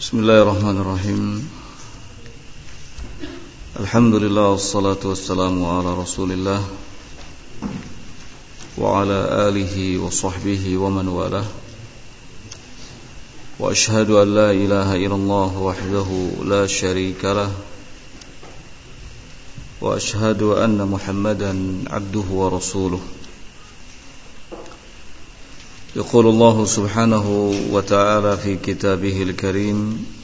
Bismillahirrahmanirrahim. Alhamdulillah wassalatu wassalamu ala Rasulillah wa ala alihi wa sahbihi wa man walah. Wa ashhadu an la ilaha illallah wahdahu la syarika lah. Wa ashhadu anna Muhammadan abduhu wa rasuluh. يقول الله سبحانه وتعالى في كتابه الكريم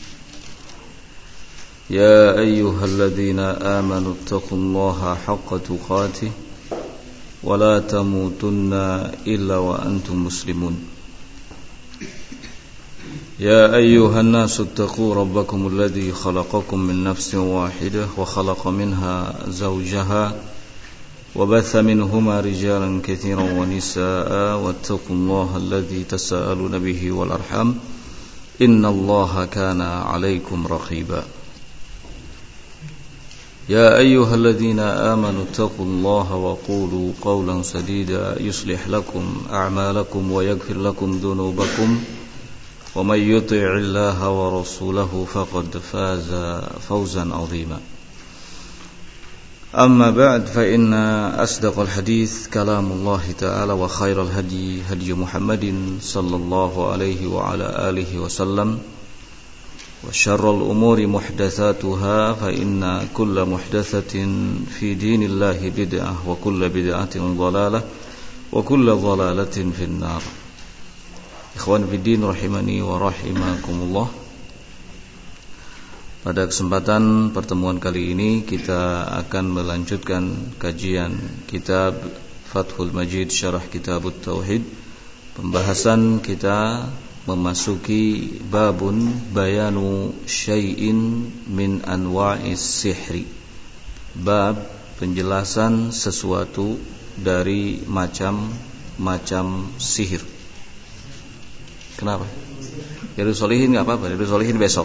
يا أيها الذين آمنوا اتقوا الله حق تقاته ولا تموتن إلا وأنتم مسلمون يا أيها الناس اتقوا ربكم الذي خلقكم من نفس واحدة وخلق منها زوجها وبث منهما رجالا كثيرا ونساء واتقوا الله الذي تساءلون به والأرحام إن الله كان عليكم رقيبا يا أيها الذين آمنوا اتقوا الله وقولوا قولا سديدا يصلح لكم أعمالكم ويغفر لكم ذنوبكم ومن يطع الله ورسوله فقد فاز فوزا عظيما أما بعد فإن أصدق الحديث كلام الله تعالى وخير الهدي هدي محمد صلى الله عليه وعلى آله وسلم وشر الأمور محدثاتها فإن كل محدثة في دين الله بدعة وكل بدعة ضلالة وكل ضلالة في النار. Ikhwan fi din rahimani wa rahimakumullah. Pada kesempatan pertemuan kali ini kita akan melanjutkan kajian kitab Fathul Majid Syarah Kitabut Tauhid. Pembahasan kita memasuki babun bayanu syai'in min anwa'is sihri. Bab penjelasan sesuatu dari macam-macam sihir. Kenapa? Dari solihin enggak apa-apa, dari solihin besok.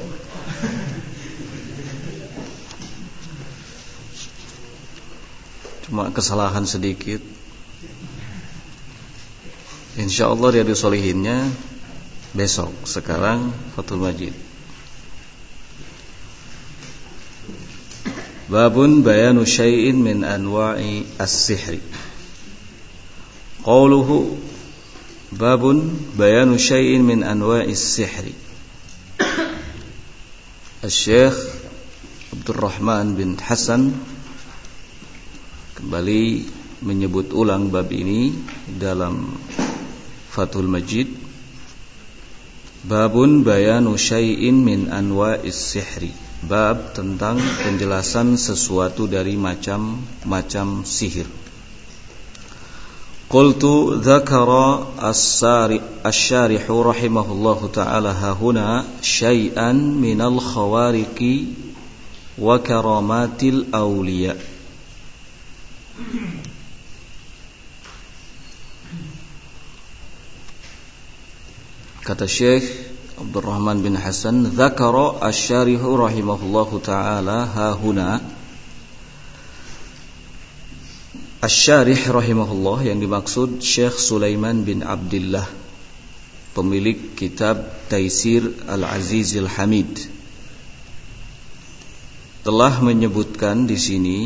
Cuma kesalahan sedikit. InsyaAllah Riyadhus Shalihinnya besok. Sekarang Fathul Majid. Babun bayanu syai'in min anwa'i as-sihri. Qauluhu babun bayanu syai'in min anwa'i as-sihri. Al-Syekh Abdurrahman bin Hasan kembali menyebut ulang bab ini dalam Fathul Majid. Babun bayanu syai'in min anwa'is sihri. Bab tentang penjelasan sesuatu dari macam-macam sihir. Qultu dzakara asy-syarihu rahimahullahu ta'ala hahuna syai'an minal khawariqi wa karamatil awliya. Kata Syekh Abdurrahman bin Hasan, dzakara asy-syarihu rahimahullahu ta'ala hahuna. Asy-syarih rahimahullah yang dimaksud Syekh Sulaiman bin Abdullah, pemilik kitab Taisir Al-Azizil Hamid, telah menyebutkan di sini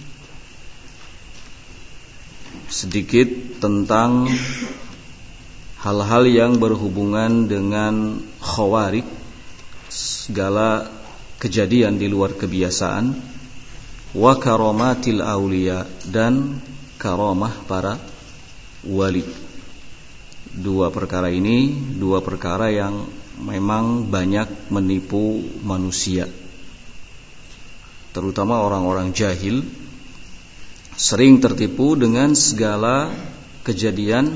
sedikit tentang hal-hal yang berhubungan dengan khawarik, segala kejadian di luar kebiasaan, wa karamatil auliya, dan karamah para wali. Dua perkara ini dua perkara yang memang banyak menipu manusia, terutama orang-orang jahil. Sering tertipu dengan segala kejadian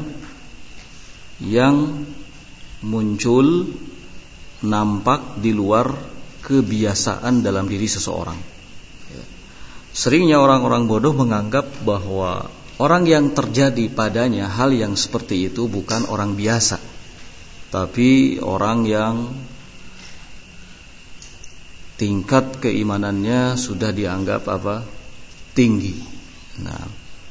yang muncul nampak di luar kebiasaan dalam diri seseorang. Seringnya orang-orang bodoh menganggap bahwa orang yang terjadi padanya hal yang seperti itu bukan orang biasa, tapi orang yang tingkat keimanannya sudah dianggap tinggi. Nah,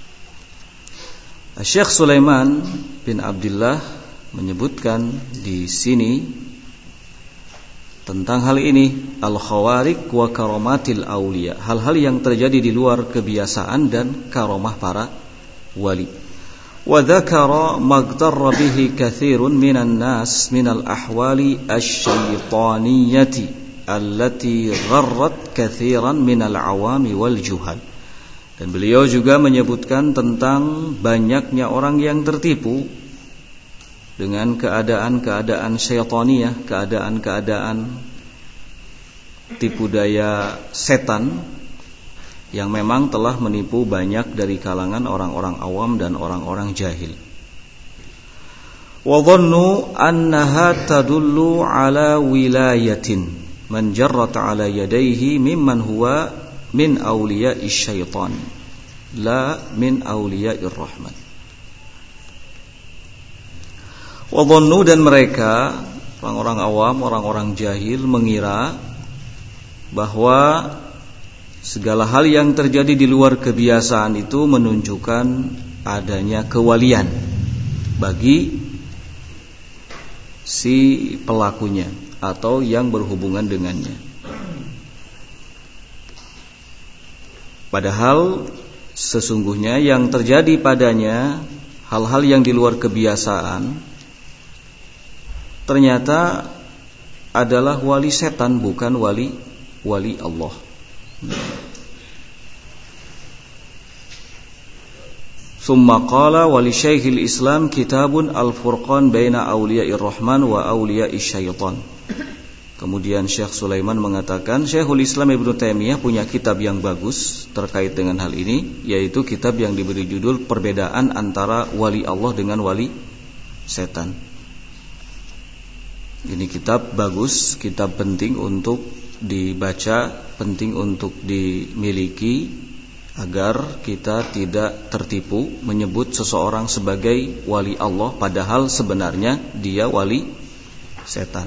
Syekh Sulaiman bin Abdullah menyebutkan di sini tentang hal ini, al-khawariq wa karamatil auliya, hal-hal yang terjadi di luar kebiasaan dan karamah para wali. Wa dzakara magtarra bihi katsirun minan nas minal ahwali asy-syaitaniyyati allati gharrat katsiran minal awami wal juhal. Dan beliau juga menyebutkan tentang banyaknya orang yang tertipu dengan keadaan-keadaan syaitaniyah, keadaan-keadaan tipu daya setan yang memang telah menipu banyak dari kalangan orang-orang awam dan orang-orang jahil. Wa dhannu annaha tadullu ala wilayatin man jarrat ala yadayhi mimman huwa min awliya'ish syaitan la min awliya'ir rahman. Wadhannu, dan mereka orang-orang awam, orang-orang jahil mengira bahwa segala hal yang terjadi di luar kebiasaan itu menunjukkan adanya kewalian bagi si pelakunya atau yang berhubungan dengannya. Padahal sesungguhnya yang terjadi padanya hal-hal yang di luar kebiasaan ternyata adalah wali setan, bukan wali Allah. Summa qala wa li Syekhil Islam kitabun al-furqan baina awliya'ir rahman wa awliya'ish syaitan. Kemudian Syekh Sulaiman mengatakan, Syekhul Islam Ibnu Taimiyah punya kitab yang bagus terkait dengan hal ini, yaitu kitab yang diberi judul Perbedaan Antara Wali Allah dengan Wali Setan. Ini kitab bagus, kitab penting untuk dibaca, penting untuk dimiliki agar kita tidak tertipu menyebut seseorang sebagai wali Allah padahal sebenarnya dia wali setan.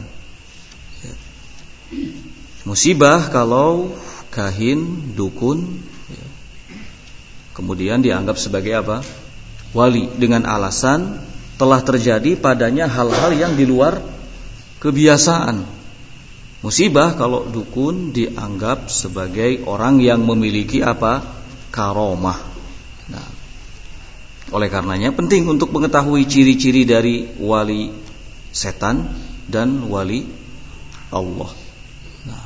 Musibah kalau kahin, dukun kemudian dianggap sebagai apa? Wali, dengan alasan telah terjadi padanya hal-hal yang di luar kebiasaan. Musibah kalau dukun dianggap sebagai orang yang memiliki apa? Karomah. Nah, oleh karenanya penting untuk mengetahui ciri-ciri dari wali setan dan wali Allah. Nah.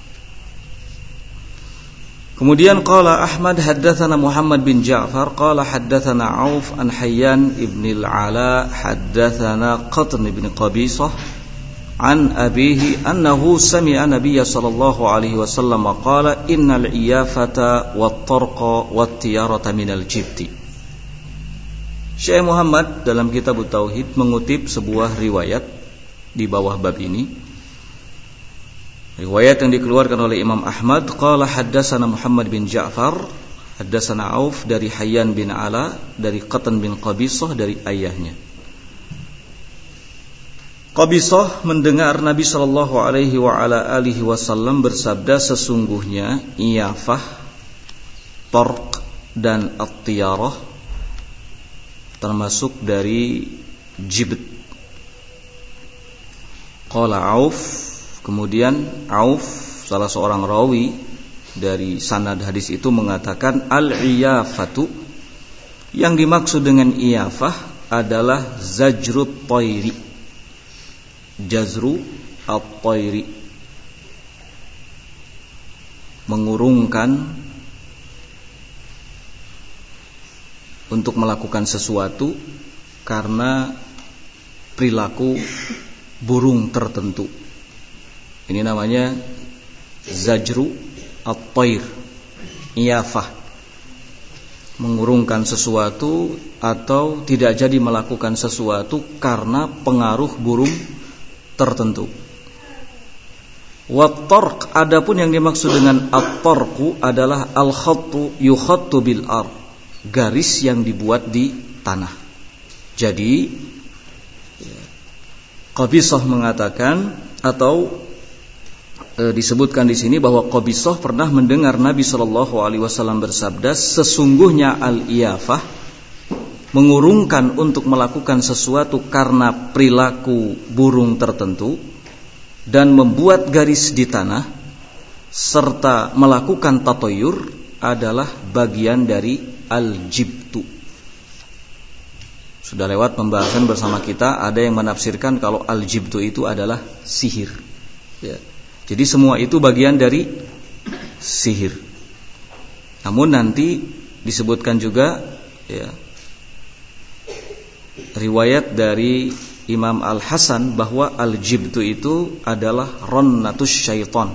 Kemudian qala Ahmad haddatsana Muhammad bin Ja'far qala haddatsana Auf an Hayyan ibn al-Ala haddatsana Qatn ibn Qabisah an abihi annahu sami'a Nabiy sallallahu alaihi wasallam qala innal iyafata wat-tarqa wat-tiyarata minal jibti. Syekh Muhammad dalam kitab Tauhid mengutip sebuah riwayat di bawah bab ini. Riwayat yang dikeluarkan oleh Imam Ahmad, qala haddatsana Muhammad bin Ja'far haddatsana Auf dari Hayyan bin Ala dari Qatan bin Qabisah dari ayahnya. Qabisah mendengar Nabi sallallahu alaihi wa ala alihi wasallam bersabda, sesungguhnya iyafah, tarq dan at-tiyarah termasuk dari jibt. Qala Auf, kemudian Auf salah seorang rawi dari sanad hadis itu mengatakan al-iyafatu, yang dimaksud dengan iyafah adalah zajrut tayri, jazru at-tayri, mengurungkan untuk melakukan sesuatu karena perilaku burung tertentu. Ini namanya zajru at-tayr, iyafah, mengurungkan sesuatu atau tidak jadi melakukan sesuatu karena pengaruh burung tertentu. Wat-tarq, adapun yang dimaksud dengan at-tarqu adalah al-khattu yukhattu bil ard, garis yang dibuat di tanah. Jadi Qabisah mengatakan atau disebutkan di sini bahwa Qabisah pernah mendengar Nabi sallallahu alaihi wasallam bersabda, sesungguhnya al-iyafah, mengurungkan untuk melakukan sesuatu karena perilaku burung tertentu, dan membuat garis di tanah serta melakukan tatoyur adalah bagian dari al-jibtu. Sudah lewat pembahasan bersama kita, ada yang menafsirkan kalau al-jibtu itu adalah sihir. Ya. Jadi semua itu bagian dari sihir. Namun nanti disebutkan juga ya, riwayat dari Imam Al-Hasan bahwa al-jibtu itu adalah ronnatus syaitan,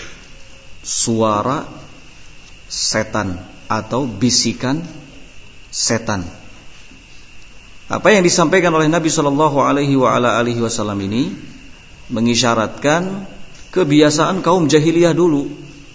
suara setan atau bisikan setan. Apa yang disampaikan oleh Nabi Shallallahu Alaihi Wasallam ini mengisyaratkan kebiasaan kaum jahiliyah dulu.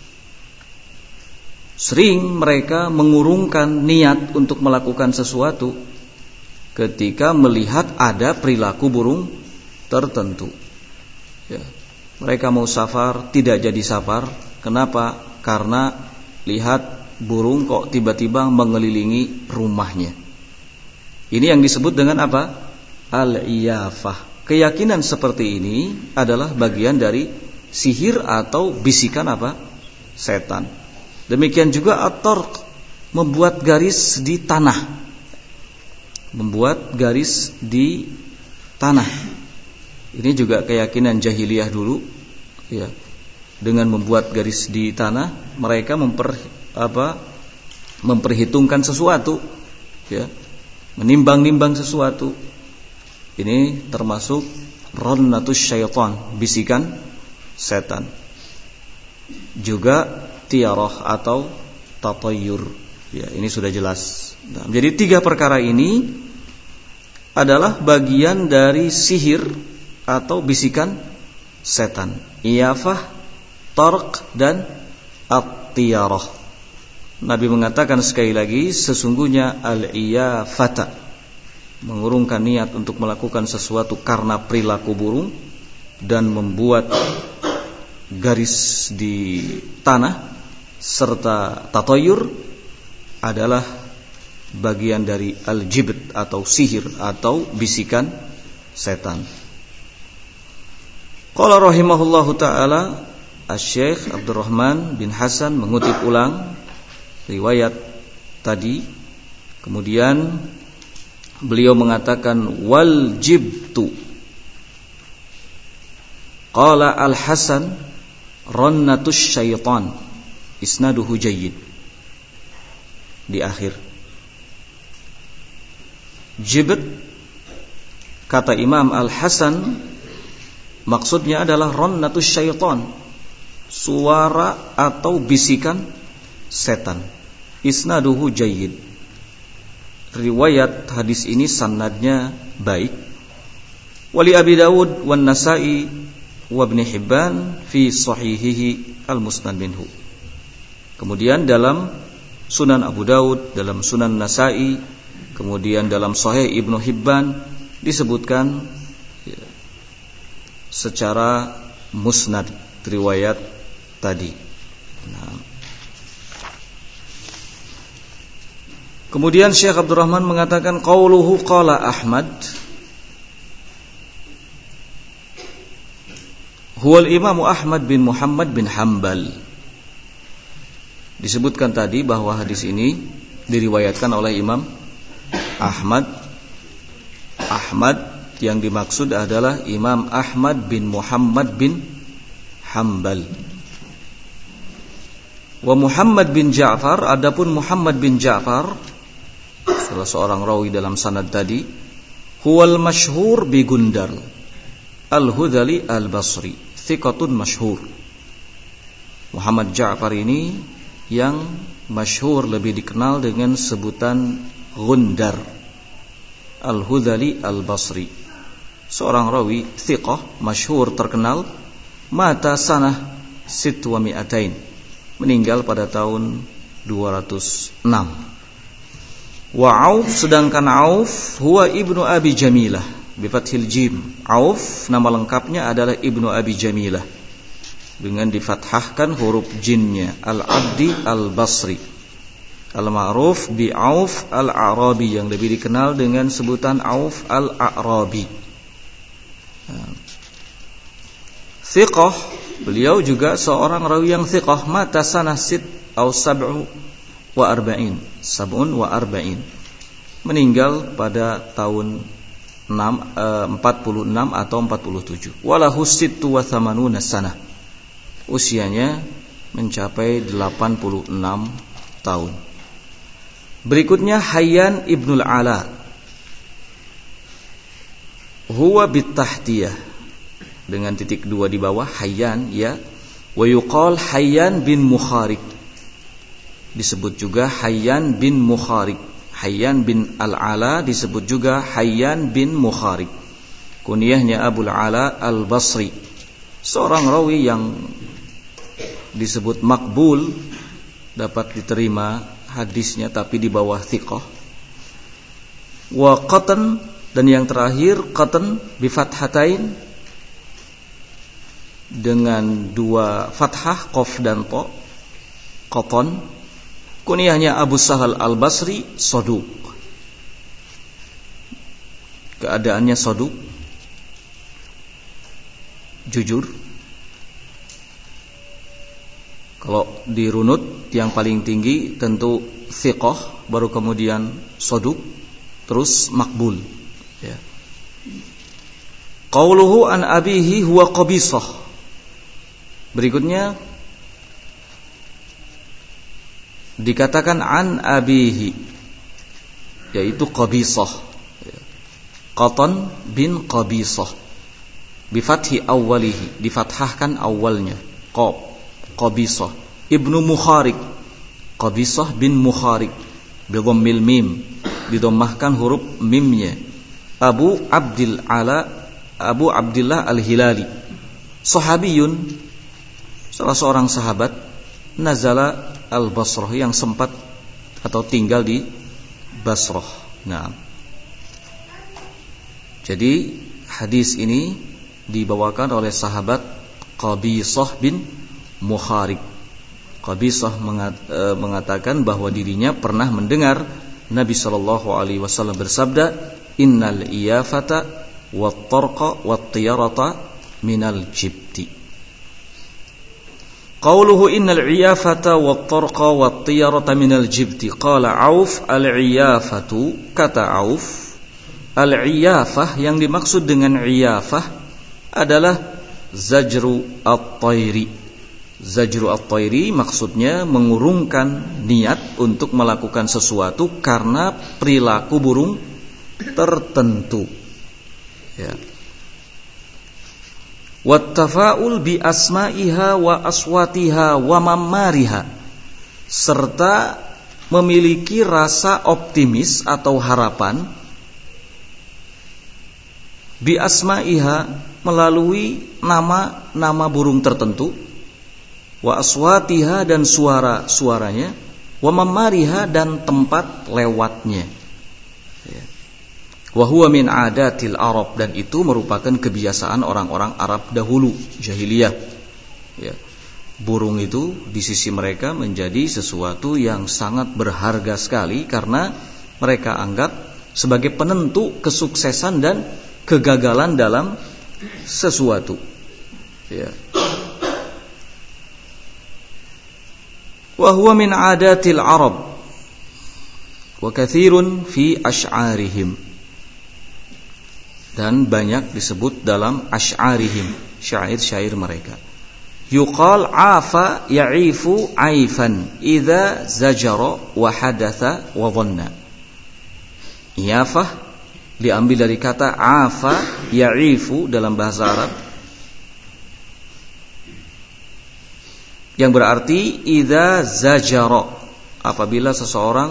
Sering mereka mengurungkan niat untuk melakukan sesuatu ketika melihat ada perilaku burung tertentu. Ya. Mereka mau safar, tidak jadi safar. Kenapa? Karena lihat burung kok tiba-tiba mengelilingi rumahnya. Ini yang disebut dengan apa? Al-iyafah. Keyakinan seperti ini adalah bagian dari sihir atau bisikan apa? Setan. Demikian juga at-tarq, membuat garis di tanah. Membuat garis di tanah. Ini juga keyakinan jahiliyah dulu, ya. Dengan membuat garis di tanah, mereka memperhitungkan sesuatu, ya. Menimbang-nimbang sesuatu. Ini termasuk ronnatus syaitan, bisikan setan. Juga tiarah atau tatayyur. Ya, ini sudah jelas. Nah, jadi 3 perkara ini adalah bagian dari sihir atau bisikan setan. Iyafah, tarq dan at-tiyarah. Nabi mengatakan sekali lagi, sesungguhnya al-iyafata, mengurungkan niat untuk melakukan sesuatu karena perilaku burung dan membuat garis di tanah serta tatoyur adalah bagian dari al-jibt atau sihir atau bisikan setan. Qala rahimahullahu ta'ala, Asy-Syaikh Abdurrahman bin Hasan mengutip ulang riwayat tadi. Kemudian beliau mengatakan wal jibtu. Qala Al-Hasan ronnatus syaitan, isnaduhu jayyid. Di akhir jibt, kata Imam Al-Hasan, maksudnya adalah ronnatus syaitan, suara atau bisikan setan. Isnaduhu jayyid. Riwayat hadis ini sanadnya baik. Wali Abi Dawud wan Nasa'i wa Ibn Hibban fi sahihihi al-Musnad minhu. Kemudian dalam Sunan Abu Dawud, dalam Sunan Nasa'i, kemudian dalam Sahih Ibnu Hibban disebutkan ya, secara musnad riwayat tadi. Nah. Kemudian Syekh Abdurrahman mengatakan qauluhu qala Ahmad huwal Imam Ahmad bin Muhammad bin Hanbal. Disebutkan tadi bahwa hadis ini diriwayatkan oleh Imam Ahmad. Ahmad yang dimaksud adalah Imam Ahmad bin Muhammad bin Hanbal. Wa Muhammad bin Ja'far, adapun Muhammad bin Ja'far, salah seorang rawi dalam sanad tadi, huwal masyhur bi Gundar al-Hudhali al-Basri, thiqatun masyhur. Muhammad Ja'far ini yang masyhur, lebih dikenal dengan sebutan Gundar al-Hudhali al-Basri, seorang rawi thiqah masyhur terkenal. Mata sanah sitwa mi'atain, meninggal pada tahun 206. Wa Auf, sedangkan Auf huwa ibnu Abi Jamilah bi fathil jim. Auf nama lengkapnya adalah ibnu Abi Jamilah dengan difathahkan huruf jinnya, Al-Abdi Al-Basri, al-ma'ruf bi Auf Al-A'rabi, yang lebih dikenal dengan sebutan Auf Al-A'rabi. thiqah, beliau juga seorang rawi yang thiqah. Mata sanah sit atau sab'un wa arba'in, meninggal pada tahun 46 atau 47. Walahu sittu wa thamanuna sanah, usianya mencapai 86 tahun. Berikutnya Hayyan ibnul Ala, huwa bitahtiyah, dengan titik 2 di bawah, Hayyan ya. Wa yuqal Hayyan bin Mukharik, disebut juga Hayyan bin Mukharik. Hayyan bin Al-Ala disebut juga Hayyan bin Mukharik. Kunyahnya Abul Ala Al-Basri, seorang rawi yang disebut makbul, dapat diterima hadisnya tapi di bawah thiqah. Wa qatan, dan yang terakhir qatan bi fathatain, dengan 2 fathah, qaf dan ta, qatan. Kunyahnya Abu Sahal Al-Basri, saduq. Keadaannya saduq, jujur. Kalau dirunut yang paling tinggi tentu thiqah, baru kemudian saduq, terus makbul ya. Qauluhu an abihi huwa qabisah. Berikutnya dikatakan an abihi, yaitu Qabisah, Qatan bin Qabisah, bi fathi awwalihi, difathahkan awalnya, Qabisah ibnu Mukharik, Qabisah bin Mukharik, bi dhammil mim, didommahkan huruf mimnya. Abu Abdillah Al-Hilali, sahabiyun, salah seorang sahabat, nazala Al-Basrah, yang sempat atau tinggal di Basrah. Nah, jadi hadis ini dibawakan oleh sahabat Qabisah bin Mukharik. Qabisah mengatakan bahwa dirinya pernah mendengar Nabi sallallahu alaihi wasallam bersabda, innal iyafata wat tarqa wat tiyarata minal jibti. Qauluhu innal iyafata wat tarqa wat tiyarata minal jibti. Qala Auf, al-iyafatu, kata Auf, al-iyafah, yang dimaksud dengan iyafah adalah zajru at-tayri. Zajru at-tayri maksudnya mengurungkan niat untuk melakukan sesuatu karena perilaku burung tertentu ya. Wattafa'ul bi asma'iha wa aswatiha wa mamariha, serta memiliki rasa optimis atau harapan bi asma'iha, melalui nama-nama burung tertentu, wa aswatiha, dan suara-suaranya, wa mamariha, dan tempat lewatnya ya. Wa huwa min adatil Arab, dan itu merupakan kebiasaan orang-orang Arab dahulu, jahiliyah ya. Burung itu di sisi mereka menjadi sesuatu yang sangat berharga sekali, karena mereka anggap sebagai penentu kesuksesan dan kegagalan dalam sesuatu ya. Wa huwa min adatil Arab wa katsirun fi asy'arihim, dan banyak disebut dalam asy'arihim, syair-syair mereka. Yuqal afa ya'ifu aifan idza zajara wa hadatha wa dhanna. Iyafah diambil dari kata afa ya'ifu dalam bahasa Arab, yang berarti idza zajara, apabila seseorang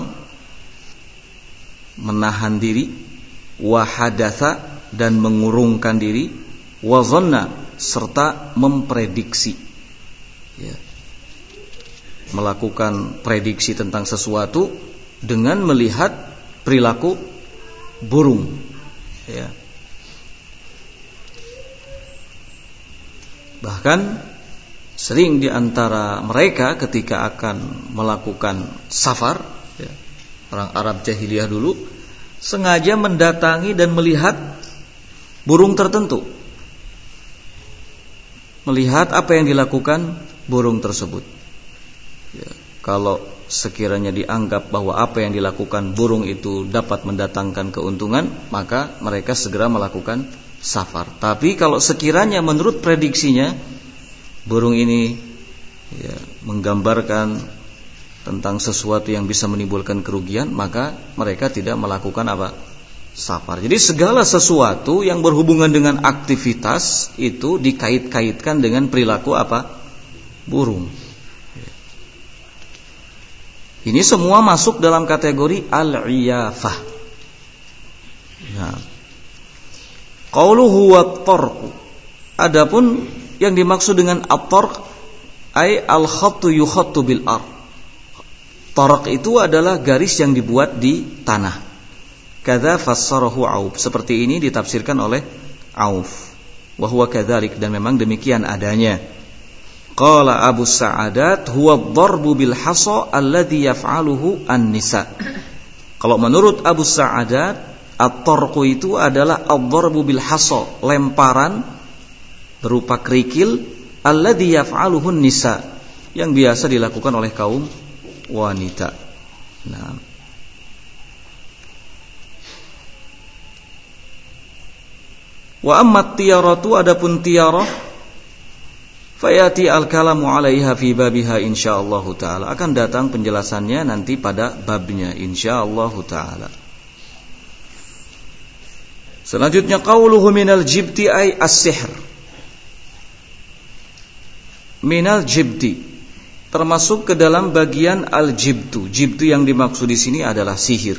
menahan diri, wa hadatha, dan mengurungkan diri, wa dhanna, serta memprediksi ya. Melakukan prediksi tentang sesuatu dengan melihat perilaku burung ya. Bahkan sering di antara mereka ketika akan melakukan safar ya, orang Arab jahiliyah dulu sengaja mendatangi dan melihat burung tertentu melihat apa yang dilakukan burung tersebut. Ya, kalau sekiranya dianggap bahwa apa yang dilakukan burung itu dapat mendatangkan keuntungan, maka mereka segera melakukan safar. Tapi kalau sekiranya menurut prediksinya burung ini menggambarkan tentang sesuatu yang bisa menimbulkan kerugian, maka mereka tidak melakukan safar. Jadi segala sesuatu yang berhubungan dengan aktivitas itu dikait-kaitkan dengan perilaku burung. Ini semua masuk dalam kategori al-iyafah. Nah, qauluhu wat-tarq. Adapun yang dimaksud dengan at-tarq ay al-khattu yukhattu bil ard. Tarq itu adalah garis yang dibuat di tanah. Kadza fassarahu Auf. Seperti ini ditafsirkan oleh Auf. Wa huwa kadzalik, dan memang demikian adanya. Qala Abu Sa'adat huwa ad-darbu bil hasa alladhi yaf'aluhu an-nisa. Kalau menurut Abu Sa'adat, at-tarqu itu adalah ad-darbu bil hasa, lemparan berupa kerikil, alladhi yaf'aluhu an-nisa, yang biasa dilakukan oleh kaum wanita. Nah, wa amma tiyaratu, adapun tiyarah, fayati al-kalamu 'alaiha fi babiha insyaallah taala. Akan datang penjelasannya nanti pada babnya insyaallah taala. Selanjutnya qauluhu minal jibti ay as-sihr. Minal jibti termasuk ke dalam bagian al-jibtu. Jibtu yang dimaksud di sini adalah sihir.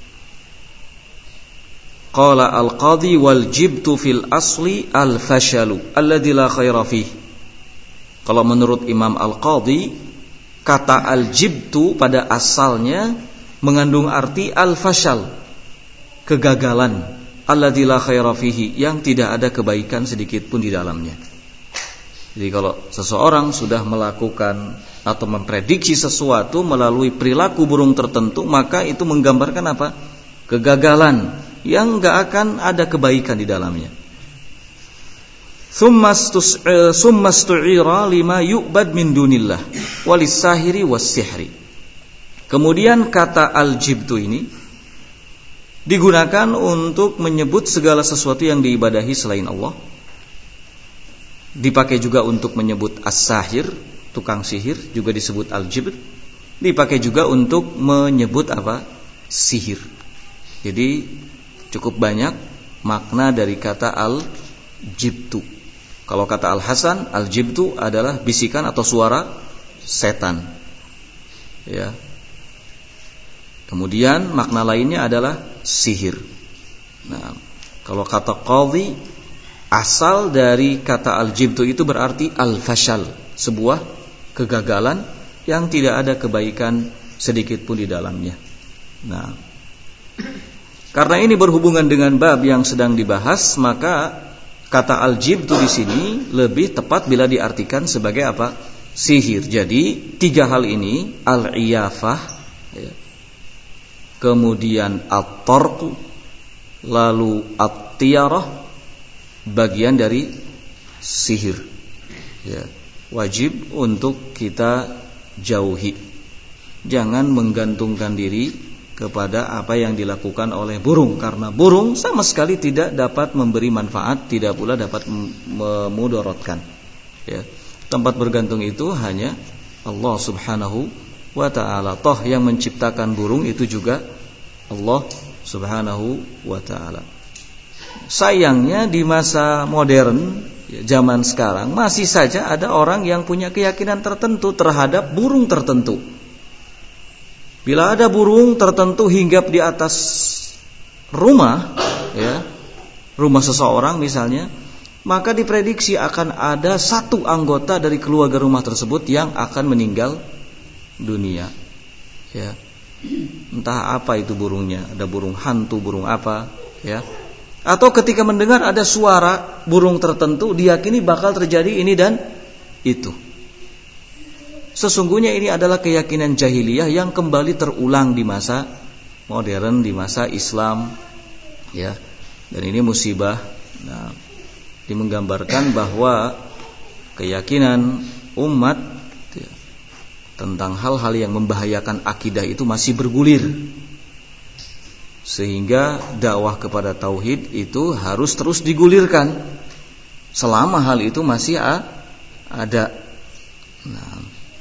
Qala al-qadhi wal jibtu fil asli al-fashalu alladzi la khaira fihi. Kalau menurut Imam Al-Qadhi, kata al-jibtu pada asalnya mengandung arti al-fashal, kegagalan, alladzi la khaira fihi, yang tidak ada kebaikan sedikit pun di dalamnya. Jadi kalau seseorang sudah melakukan atau memprediksi sesuatu melalui perilaku burung tertentu, maka itu menggambarkan kegagalan yang enggak akan ada kebaikan di dalamnya. Summa stu'ira lima yu'bad min dunillah walisahiri wassihri. Kemudian kata al-jibtu ini digunakan untuk menyebut segala sesuatu yang diibadahi selain Allah. Dipakai juga untuk menyebut as-sahir, tukang sihir, juga disebut al-jibt. Dipakai juga untuk menyebut sihir. Jadi cukup banyak makna dari kata al-jibtu. Kalau kata Al-Hasan, al-jibtu adalah bisikan atau suara setan. Ya. Kemudian makna lainnya adalah sihir. Nah, kalau kata qadhi, asal dari kata al-jibtu itu berarti al-fashal, sebuah kegagalan yang tidak ada kebaikan sedikit pun di dalamnya. Nah, karena ini berhubungan dengan bab yang sedang dibahas, maka kata al-jibtu di sini lebih tepat bila diartikan sebagai sihir. Jadi tiga hal ini, al-iyafah, kemudian at-tarq, lalu at-tiyarah, bagian dari sihir. Ya, wajib untuk kita jauhi. Jangan menggantungkan diri kepada apa yang dilakukan oleh burung, karena burung sama sekali tidak dapat memberi manfaat, tidak pula dapat memudaratkan. Ya, tempat bergantung itu hanya Allah Subhanahu wa ta'ala. Toh yang menciptakan burung itu juga Allah Subhanahu wa ta'ala. Sayangnya di masa modern, zaman sekarang, masih saja ada orang yang punya keyakinan tertentu terhadap burung tertentu. Bila ada burung tertentu hinggap di atas rumah, rumah seseorang misalnya, maka diprediksi akan ada satu anggota dari keluarga rumah tersebut yang akan meninggal dunia. Ya, entah apa itu burungnya, ada burung hantu, burung apa, ya. Atau ketika mendengar ada suara burung tertentu, diyakini bakal terjadi ini dan itu. Sesungguhnya ini adalah keyakinan jahiliyah yang kembali terulang di masa modern, di masa Islam, dan ini musibah. Nah, ini menggambarkan bahwa keyakinan umat tentang hal-hal yang membahayakan akidah itu masih bergulir, sehingga dakwah kepada tauhid itu harus terus digulirkan selama hal itu masih ada. Nah,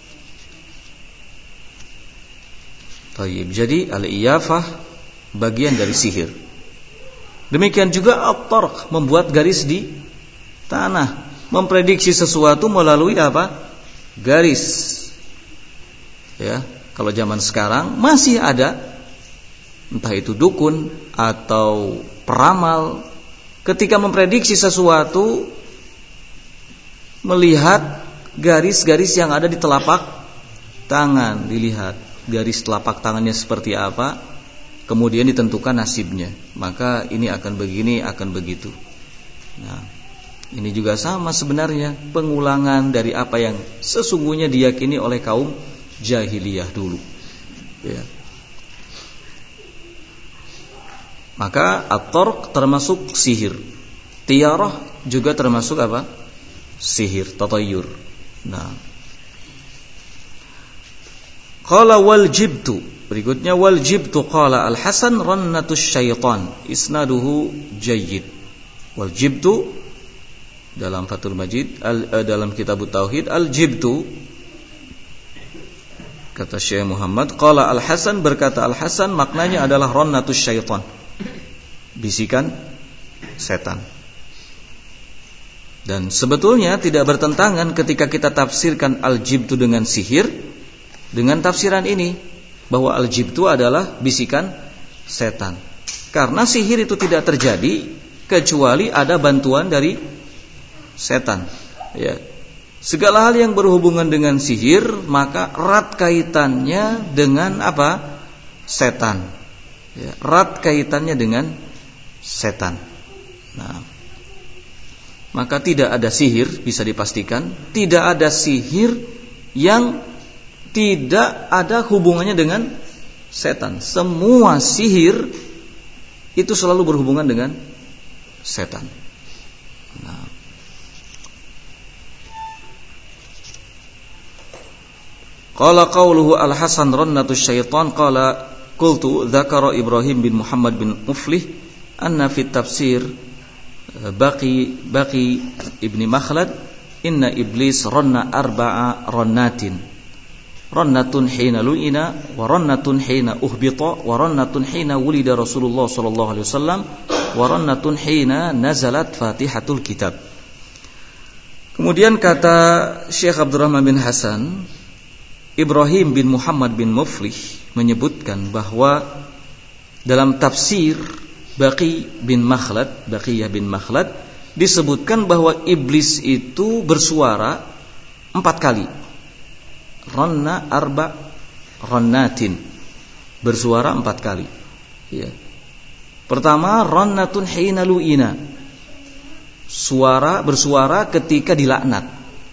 jadi al-iyafah bagian dari sihir. Demikian juga at-tarq, membuat garis di tanah, memprediksi sesuatu melalui apa? Garis. Ya, kalau zaman sekarang masih ada, entah itu dukun atau peramal, ketika memprediksi sesuatu melihat garis-garis yang ada di telapak tangan, dilihat garis telapak tangannya seperti apa, kemudian ditentukan nasibnya. Maka ini akan begini, akan begitu. Nah, ini juga sama sebenarnya, pengulangan dari apa yang sesungguhnya diyakini oleh kaum jahiliyah dulu. Ya. Maka at-tarq termasuk sihir. Tiyarah juga termasuk apa? Sihir, tatayyur. Nah. Qala wal jibtu. Berikutnya wal jibtu qala al-Hasan rannatus syaitan. Isnaduhu jayyid. Wal jibtu dalam Fathul Majid dalam Kitabut Tauhid, al-jibtu kata Syekh Muhammad, qala al-Hasan, berkata al-Hasan, maknanya adalah rannatus syaitan, bisikan setan. Dan sebetulnya tidak bertentangan ketika kita tafsirkan al-jibtu dengan sihir dengan tafsiran ini, bahwa al-jibtu adalah bisikan setan. Karena sihir itu tidak terjadi kecuali ada bantuan dari setan. Ya. Segala hal yang berhubungan dengan sihir maka erat kaitannya dengan apa? Setan. Ya, erat kaitannya dengan setan. Nah, maka tidak ada sihir, bisa dipastikan tidak ada sihir yang tidak ada hubungannya dengan setan. Semua sihir itu selalu berhubungan dengan setan. Nah, qala qawluhu al-Hasan rannatus syaitan, qala qultu dzakara Ibrahim bin Muhammad bin Muflih anna fi tafsir baqi ibni Makhlad inna iblis ranna arba'a rannatin, rannatun hina lu'ina wa rannatun hina uhbita wa rannatun hina wulida Rasulullah sallallahu alaihi wasallam wa rannatun hina nazalat Fatihatul Kitab. Kemudian kata Syekh Abdurrahman bin Hasan, Ibrahim bin Muhammad bin Muflih menyebutkan bahwa dalam tafsir Baqiyah bin Makhlad disebutkan bahwa iblis itu bersuara 4 kali. Ranna arba rannatin, bersuara 4 kali. Ya. Pertama, rannatun hina lu'ina, bersuara ketika dilaknat.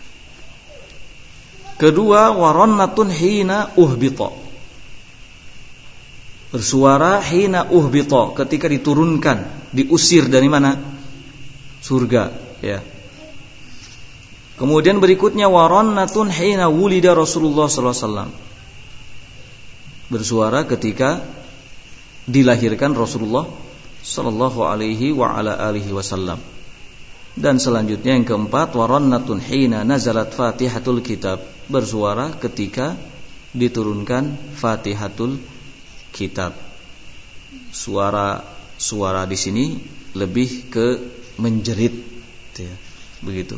Kedua, warannatun hina uhbita, bersuara hina uhbita, ketika diturunkan, diusir dari mana? Surga, ya. Kemudian berikutnya warannatun hina wulida Rasulullah sallallahu alaihi wasallam, bersuara ketika dilahirkan Rasulullah sallallahu alaihi wa ala alihi wasallam. Dan selanjutnya yang keempat, warannatun hina nazalat Fatihatul Kitab, bersuara ketika diturunkan Fatihatul Kitab. Suara di sini lebih ke menjerit, ya, begitu.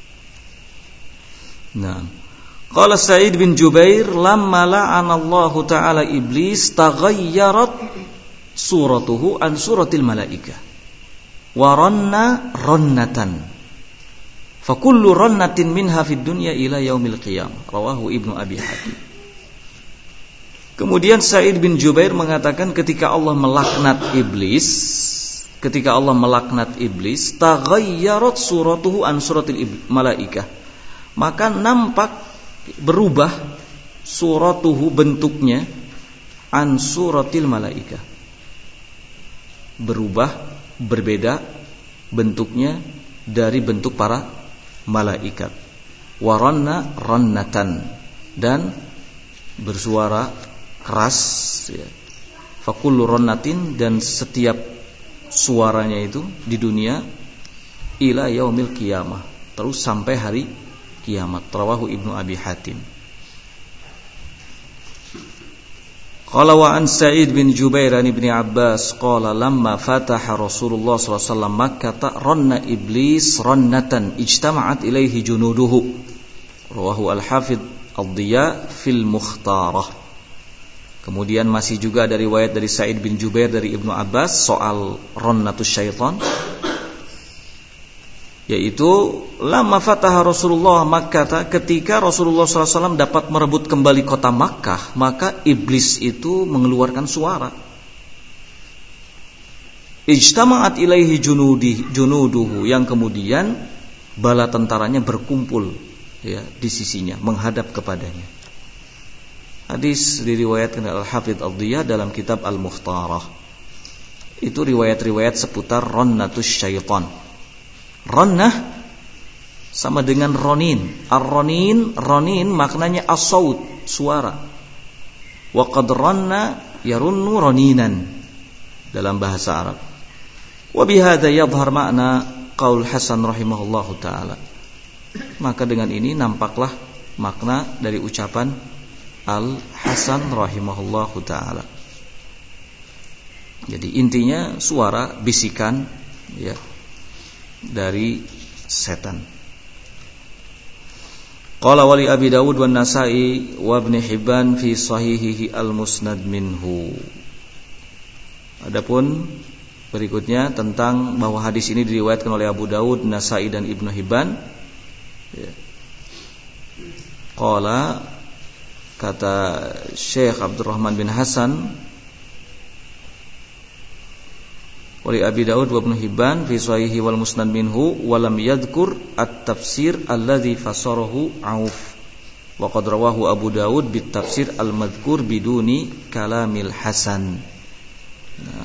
Nah, qala Sa'id bin Jubair lamma la'anallahu ta'ala iblis taghayyarat suratuhu an suratil malaikah wa ranna rannatan fa kullu rannatin minha fid dunya ila yaumil qiyamah, rawahu Ibnu Abi Hatim. Kemudian Sa'id bin Jubair mengatakan ketika Allah melaknat iblis taghayyarat suratuhu an suratil malaikah, maka nampak berubah suratuhu, bentuknya, an suratil malaikah, berubah, berbeda bentuknya dari bentuk para malaikat. waranna rannatan, dan bersuara keras, ya. Fakullu rannatin, dan setiap suaranya itu di dunia, ila yaumil qiyamah, terus sampai hari kiamat. Rawahu Ibnu Abi Hatim. Qala wa an Sa'id bin Jubair an Ibnu Abbas qala lamma fataha Rasulullah sallallahu alaihi wasallam Makkah ranna iblis rannatan ijtama'at ilaihi junuduhu. Rawahu Al-Hafidz Ad-Diya fil Mukhtarah. Kemudian masih juga ada riwayat dari Sa'id bin Jubair dari Ibnu Abbas soal rannatus syaitan, yaitu lamma fataha Rasulullah Makkah, ketika Rasulullah SAW dapat merebut kembali kota Makkah, maka iblis itu mengeluarkan suara. Ijtama'at ilaihi junuduhu, yang kemudian bala tentaranya berkumpul, ya, di sisinya, menghadap kepadanya. Hadis diriwayatkan oleh Al-Hafidz Ad-Diya dalam kitab Al-Mukhtarah. Itu riwayat-riwayat seputar rannatus syaitan. Rannah sama dengan ronin. Ronin maknanya as-saut, suara. Wa qad ranna yarunnu roninan dalam bahasa Arab. Wa bihadza yadhhar makna qaul Hasan rahimahullahu taala. Maka dengan ini nampaklah makna dari ucapan Al-Hasan rahimahullahu taala. Jadi intinya suara bisikan, ya, dari setan. Qala wali Abi Dawud wan Nasa'i wa Ibn Hibban fi sahihihi al-musnad minhu. Adapun berikutnya tentang bahwa hadis ini diriwayatkan oleh Abu Dawud, Nasa'i dan Ibnu Hibban. Ya. Qala, kata Syekh Abdurrahman bin Hasan, wali Abi Dawud wa Ibnu Hibban fi sahihi wal musnad minhu wa lam yadhkur at-tafsir alladhi fasarahu Auf wa qad rawahu Abu Dawud bit tafsir al-madhkur biduni kalamil Hasan. Nah,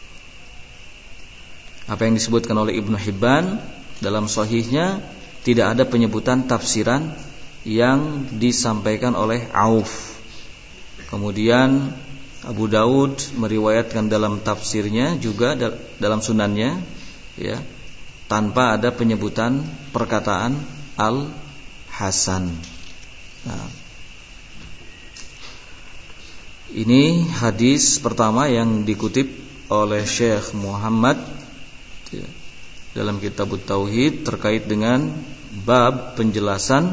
apa yang disebutkan oleh Ibnu Hibban dalam sahihnya tidak ada penyebutan tafsiran yang disampaikan oleh Auf. Kemudian Abu Daud meriwayatkan dalam tafsirnya juga dalam sunannya, ya, tanpa ada penyebutan perkataan Al-Hasan. Nah, ini hadis pertama yang dikutip oleh Syekh Muhammad, ya, dalam kitab Tauhid terkait dengan bab penjelasan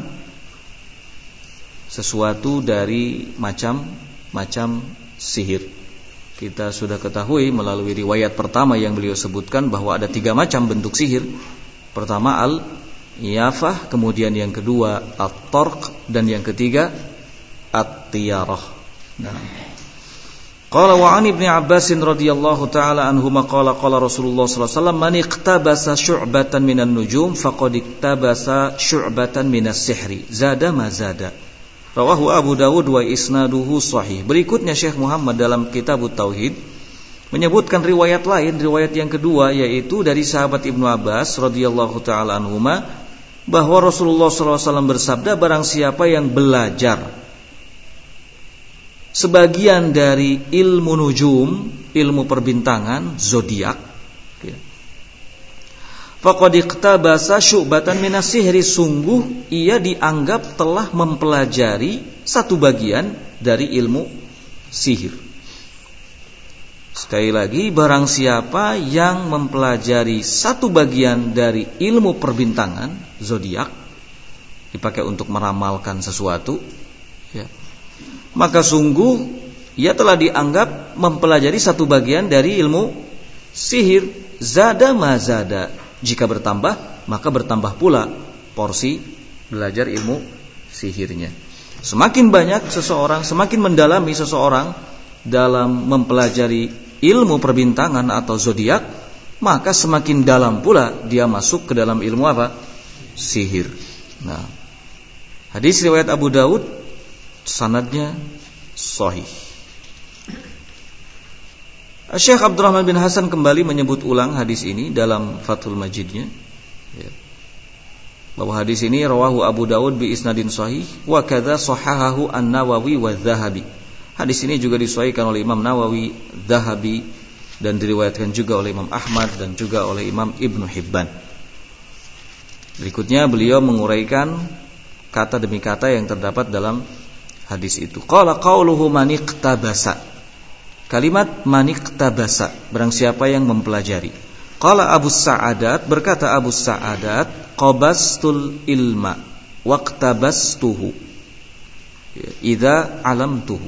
sesuatu dari macam-macam sihir. Kita sudah ketahui melalui riwayat pertama yang beliau sebutkan bahwa ada 3 macam bentuk sihir. Pertama al-iyafah, kemudian yang kedua at-tarq, dan yang ketiga at-tiyarah. Nah, qala wa 'an Ibnu Abbas radhiyallahu taala anhuma qala qala Rasulullah sallallahu alaihi wasallam man iqtabasa syu'batan minan nujum faqad iqtabasa syu'batan minas sihri zada ma zada. Rawahu Abu Dawud wa isnaduhu sahih. Berikutnya Syekh Muhammad dalam kitab Tauhid menyebutkan riwayat lain, riwayat yang kedua, yaitu dari sahabat Ibnu Abbas radhiyallahu taala anhuma, bahwa Rasulullah SAW bersabda, barang siapa yang belajar sebagian dari ilmu nujum, ilmu perbintangan, zodiak, ya, faqad iqtabasa syu'batan minas sihri, sungguh ia dianggap telah mempelajari satu bagian dari ilmu sihir. Sekali lagi, barang siapa yang mempelajari satu bagian dari ilmu perbintangan, zodiak, dipakai untuk meramalkan sesuatu, ya, maka sungguh ia telah dianggap mempelajari satu bagian dari ilmu sihir. Zada ma zada, jika bertambah maka bertambah pula porsi belajar ilmu sihirnya. Semakin banyak seseorang, semakin mendalami seseorang dalam mempelajari ilmu perbintangan atau zodiak, maka semakin dalam pula dia masuk ke dalam ilmu apa? Sihir. Nah, hadis riwayat Abu Daud, sanadnya sahih. Syekh Abdurrahman bin Hasan kembali menyebut ulang hadis ini dalam Fathul Majidnya, ya, bahwa hadis ini rawahu Abu Daud bi isnadin sahih wa kadza sahahahu An-Nawawi wa Dzahabi. Hadis ini juga disahihkan oleh Imam Nawawi, Dzahabi, dan diriwayatkan juga oleh Imam Ahmad dan juga oleh Imam Ibnu Hibban. Berikutnya beliau menguraikan kata demi kata yang terdapat dalam hadis itu. Qala qauluhu maniqtabasa. Kalimat maniqtabasa, barang siapa yang mempelajari. Qala Abu Sa'adat, berkata Abu Sa'adat, qabastul ilma waqtabastuhu idza alamtuhu.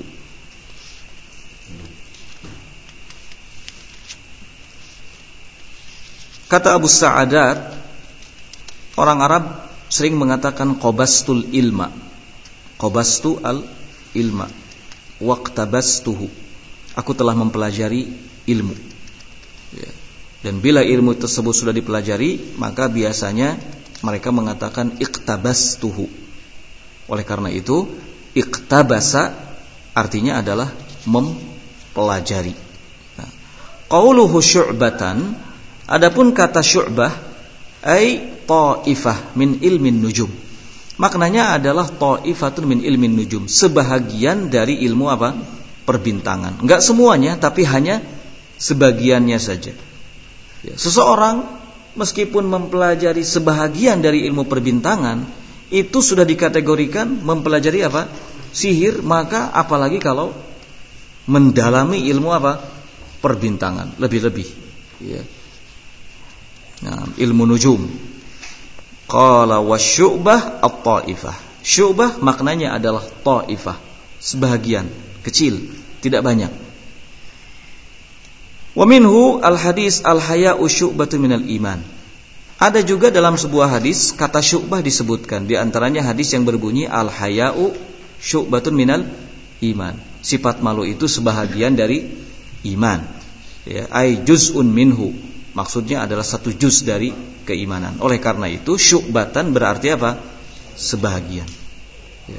Kata Abu Sa'adat, orang Arab sering mengatakan qabastul ilma. Qabastu al ilma waqtabastuhu. Aku telah mempelajari ilmu. Ya. Dan bila ilmu tersebut sudah dipelajari, maka biasanya mereka mengatakan iqtabastuhu. Oleh karena itu, iqtabasa artinya adalah mempelajari. Nah, qauluhu syu'batan, adapun kata syu'bah ai ta'ifah min ilmin nujum. Maknanya adalah ta'ifatun min ilmin nujum, sebahagian dari ilmu apa? Perbintangan. Enggak semuanya, tapi hanya sebagiannya saja. Ya, seseorang meskipun mempelajari sebahagian dari ilmu perbintangan, itu sudah dikategorikan mempelajari apa? Sihir, maka apalagi kalau mendalami ilmu apa? Perbintangan, lebih-lebih. Ya. Nah, ilmu nujum. Qala wasyu'bah at-ta'ifah. Syu'bah maknanya adalah ta'ifah, sebahagian, kecil, tidak banyak. Wa minhu al-hadis al-haya'u syu'batun minal iman. Ada juga dalam sebuah hadis kata syu'bah disebutkan, di antaranya hadis yang berbunyi al-haya'u syu'batun minal iman. Sifat malu itu sebahagian dari iman. Ya, ai juz'un minhu. Maksudnya adalah satu juz dari keimanan. Oleh karena itu syu'batan berarti apa? Sebahagian. Ya.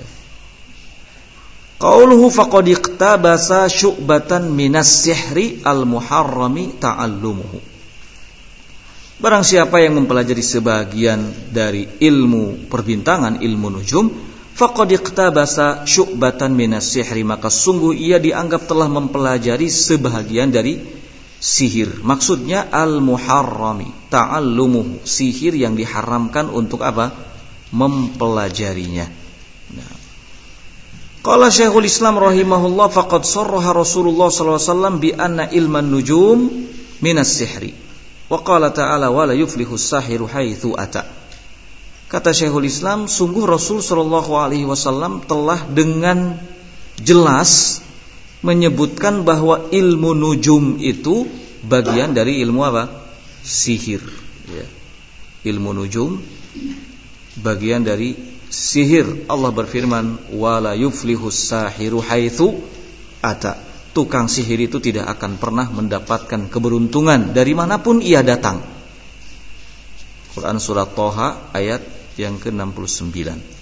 Qauluhu faqad iqtabasa syu'batan minas sihri al-muharrami ta'allumuhu. Barang siapa yang mempelajari sebahagian dari ilmu perbintangan, ilmu nujum, faqad iqtabasa syu'batan minas sihri, maka sungguh ia dianggap telah mempelajari sebahagian dari sihir. Maksudnya al-muharrami ta'allumuhu, sihir yang diharamkan untuk apa? Mempelajarinya. Nah, qala Syekhul Islam rahimahullah faqad sarraha Rasulullah sallallahu alaihi wasallam bi anna ilman nujum minas sihri. Wa qala ta'ala wa la yuflihu as-sahiru haitsu ata. Kata Syekhul Islam, sungguh Rasul sallallahu alaihi wasallam telah dengan jelas menyebutkan bahwa ilmu nujum itu bagian dari ilmu apa? Sihir. Ya. Ilmu nujum bagian dari sihir. Allah berfirman, wala yuflihus sahiru haitsu ata. Tukang sihir itu tidak akan pernah mendapatkan keberuntungan dari manapun ia datang. Quran surat Thaha ayat yang ke-69.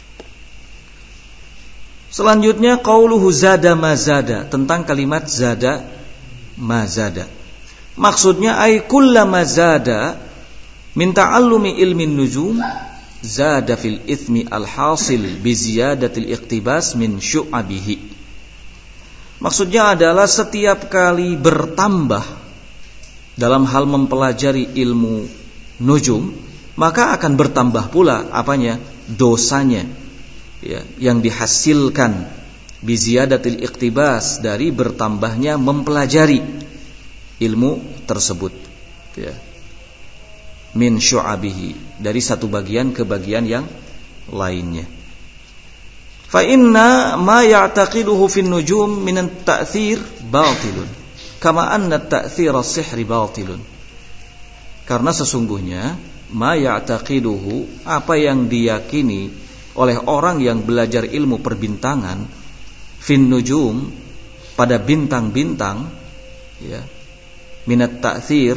Selanjutnya qauluhu zada mazada, tentang kalimat zada mazada. Maksudnya ay kullama zada min ta'allumi ilmin nujum zada fil ithmi al-hasil bi ziyadatil iqtibas min syu'abihi. Maksudnya adalah setiap kali bertambah dalam hal mempelajari ilmu nujum, maka akan bertambah pula apanya? Dosanya. Ya, yang dihasilkan biziyadatil iqtibas, dari bertambahnya mempelajari ilmu tersebut, ya, min syu'abihi, dari satu bagian ke bagian yang lainnya. Fa inna ma ya'taqiduhu fin nujum min at-ta'thir batilun kama anna at-ta'thir as-sihri batilun. Karena sesungguhnya ma ya'taqiduhu, apa yang diyakini oleh orang yang belajar ilmu perbintangan, fin nujum, pada bintang-bintang, ya, minat ta'thir,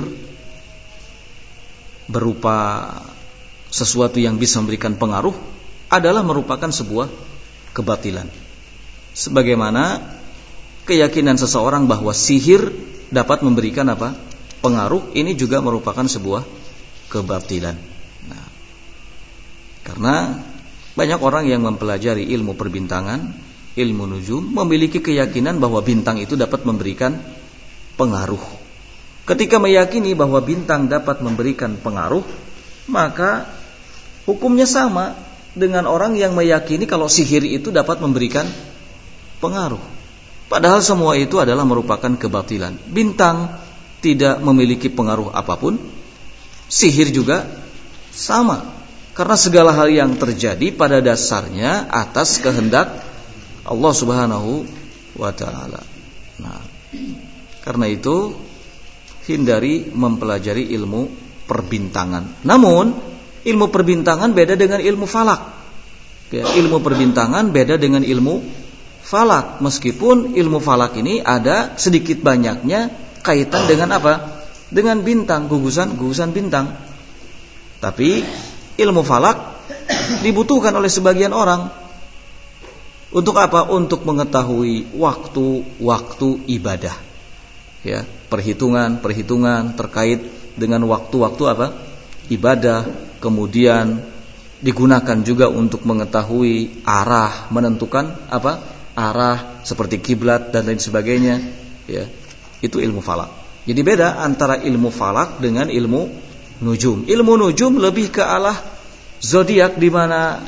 berupa sesuatu yang bisa memberikan pengaruh, adalah merupakan sebuah kebatilan. Sebagaimana keyakinan seseorang bahwa sihir dapat memberikan apa? Pengaruh, ini juga merupakan sebuah kebatilan. Nah, Karena banyak orang yang mempelajari ilmu perbintangan, ilmu nujum, memiliki keyakinan bahwa bintang itu dapat memberikan pengaruh. Ketika meyakini bahwa bintang dapat memberikan pengaruh, maka hukumnya sama dengan orang yang meyakini kalau sihir itu dapat memberikan pengaruh. Padahal semua itu adalah merupakan kebatilan. Bintang tidak memiliki pengaruh apapun, sihir juga sama. Karena segala hal yang terjadi pada dasarnya atas kehendak Allah Subhanahu wa ta'ala. Nah, karena itu hindari mempelajari ilmu perbintangan. Namun, ilmu perbintangan beda dengan ilmu falak. Ya, ilmu perbintangan beda dengan ilmu falak. Meskipun ilmu falak ini ada sedikit banyaknya kaitan dengan apa? Dengan bintang, gugusan bintang. Tapi ilmu falak dibutuhkan oleh sebagian orang. Untuk apa? Untuk mengetahui waktu-waktu ibadah. Ya, perhitungan terkait dengan waktu-waktu apa? Ibadah. Kemudian digunakan juga untuk mengetahui arah, menentukan apa? Arah seperti kiblat dan lain sebagainya. Ya, itu ilmu falak. Jadi beda antara ilmu falak dengan ilmu nujum. Ilmu nujum lebih ke arah zodiak, di mana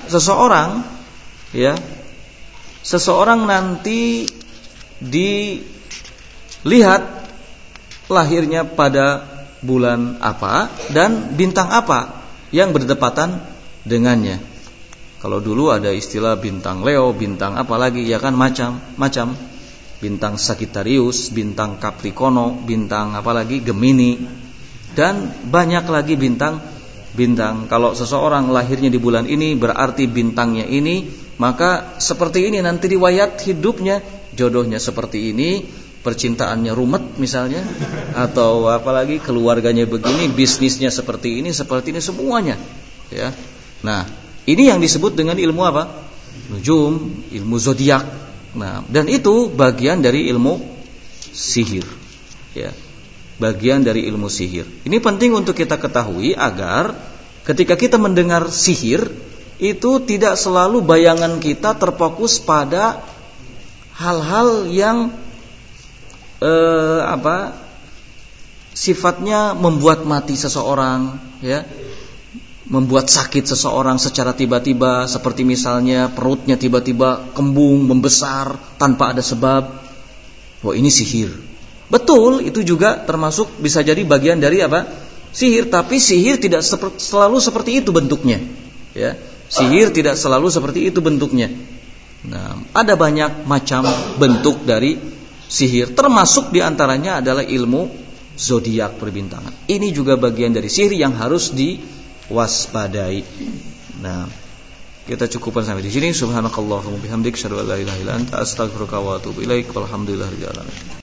seseorang nanti dilihat lahirnya pada bulan apa dan bintang apa yang berdepatan dengannya. Kalau dulu ada istilah bintang Leo, bintang apa lagi, ya kan, macam-macam. Bintang Sagittarius, bintang Capricorno, bintang apa lagi, Gemini, dan banyak lagi bintang. Kalau seseorang lahirnya di bulan ini berarti bintangnya ini, maka seperti ini nanti riwayat hidupnya, jodohnya seperti ini, percintaannya rumet misalnya, atau apalagi keluarganya begini, bisnisnya seperti ini semuanya, ya. Nah, ini yang disebut dengan ilmu apa? Nujum, ilmu zodiak. Nah, dan itu bagian dari ilmu sihir, ya. Bagian dari ilmu sihir. Ini penting untuk kita ketahui agar ketika kita mendengar sihir itu tidak selalu bayangan kita terfokus pada hal-hal yang sifatnya membuat mati seseorang, ya, membuat sakit seseorang secara tiba-tiba, seperti misalnya perutnya tiba-tiba kembung, membesar tanpa ada sebab. Wah, ini sihir. Betul, itu juga termasuk bisa jadi bagian dari apa? Sihir, tapi sihir tidak selalu seperti itu bentuknya, ya. Sihir tidak selalu seperti itu bentuknya. Nah, ada banyak macam bentuk dari sihir, termasuk diantaranya adalah ilmu zodiak perbintangan. Ini juga bagian dari sihir yang harus diwaspadai. Nah, kita cukupkan sampai di sini. Subhanakallahumma bihamdik, asyhadu an la ilaha illa anta, astaghfiruka wa atubu ilaik. Walhamdulillahirabbil alamin.